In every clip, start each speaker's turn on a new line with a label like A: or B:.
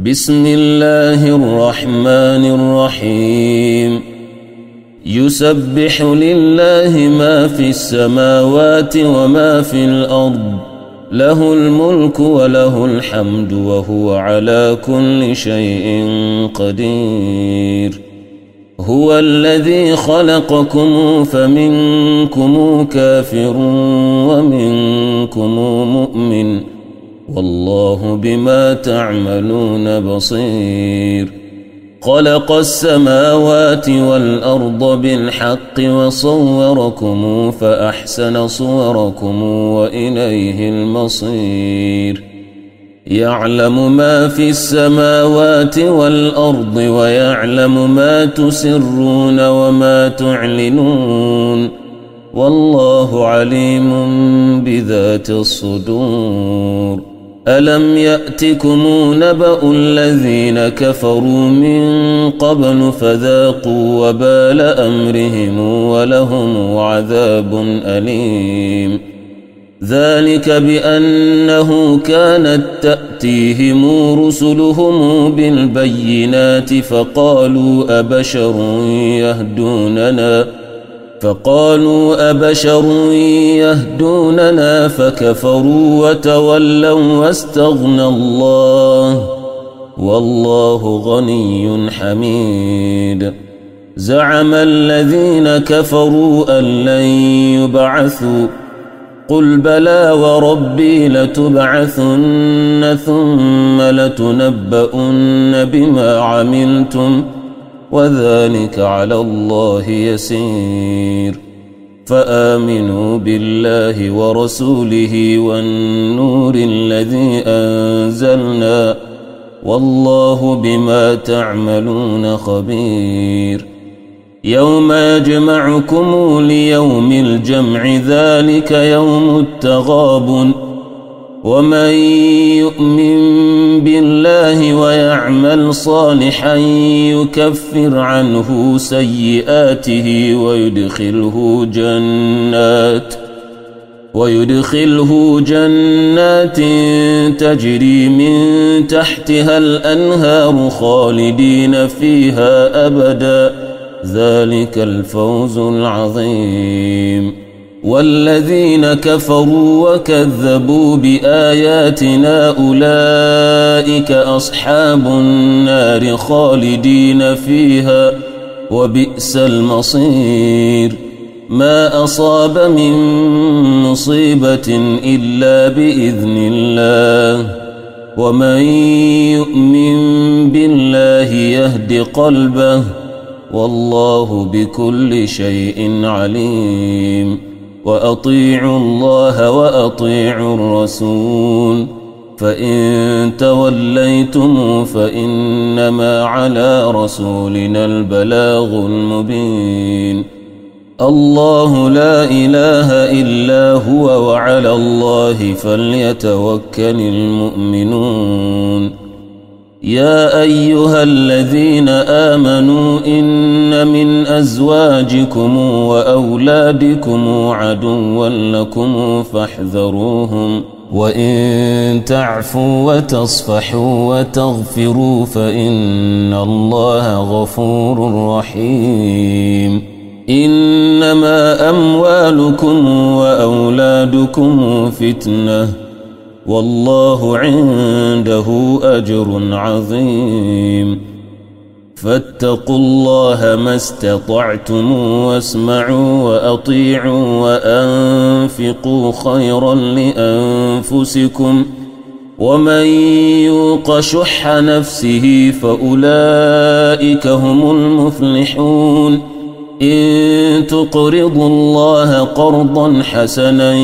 A: بسم الله الرحمن الرحيم يسبح لله ما في السماوات وما في الأرض له الملك وله الحمد وهو على كل شيء قدير هو الذي خلقكم فمنكم كافر ومنكم مؤمن والله بما تعملون بصير خلق السماوات والأرض بالحق وصوركم فأحسن صوركم وإليه المصير يعلم ما في السماوات والأرض ويعلم ما تسرون وما تعلنون والله عليم بذات الصدور ألم يأتكم نبأ الذين كفروا من قبل فذاقوا وبال أمرهم ولهم عذاب أليم ذلك بأنه كانت تأتيهم رسلهم بالبينات فقالوا أبشر يهدوننا فكفروا وتولوا واستغنى الله والله غني حميد زعم الذين كفروا أن لن يبعثوا قل بلى وربي لتبعثن ثم لتنبؤن بما عملتم وذلك على الله يسير فآمنوا بالله ورسوله والنور الذي أنزلنا والله بما تعملون خبير يوم يجمعكم ليوم الجمع ذلك يوم التغابن ومن يؤمن بالله ويعمل صالحا يكفر عنه سيئاته ويدخله جنات تجري من تحتها الأنهار خالدين فيها أبدا ذلك الفوز العظيم والذين كفروا وكذبوا بآياتنا أولئك أصحاب النار خالدين فيها وبئس المصير ما أصاب من مصيبة إلا بإذن الله ومن يؤمن بالله يهد قلبه والله بكل شيء عليم وأطيعوا الله وأطيعوا الرسول فإن توليتم فإنما على رسولنا البلاغ المبين الله لا إله إلا هو وعلى الله فليتوكل المؤمنون يا أيها الذين آمنوا إن من أزواجكم وأولادكم عدوا لكم فاحذروهم وإن تعفوا وتصفحوا وتغفروا فإن الله غفور رحيم إنما أموالكم وأولادكم فتنة والله عنده أجر عظيم فاتقوا الله ما استطعتم واسمعوا وأطيعوا وأنفقوا خيرا لأنفسكم ومن يوق شح نفسه فأولئك هم المفلحون إن تقرضوا الله قرضا حسنا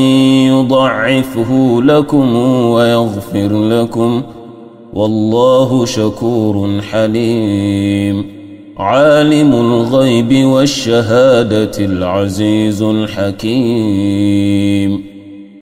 A: يضعفه لكم ويغفر لكم والله شكور حليم عالم الغيب والشهادة العزيز الحكيم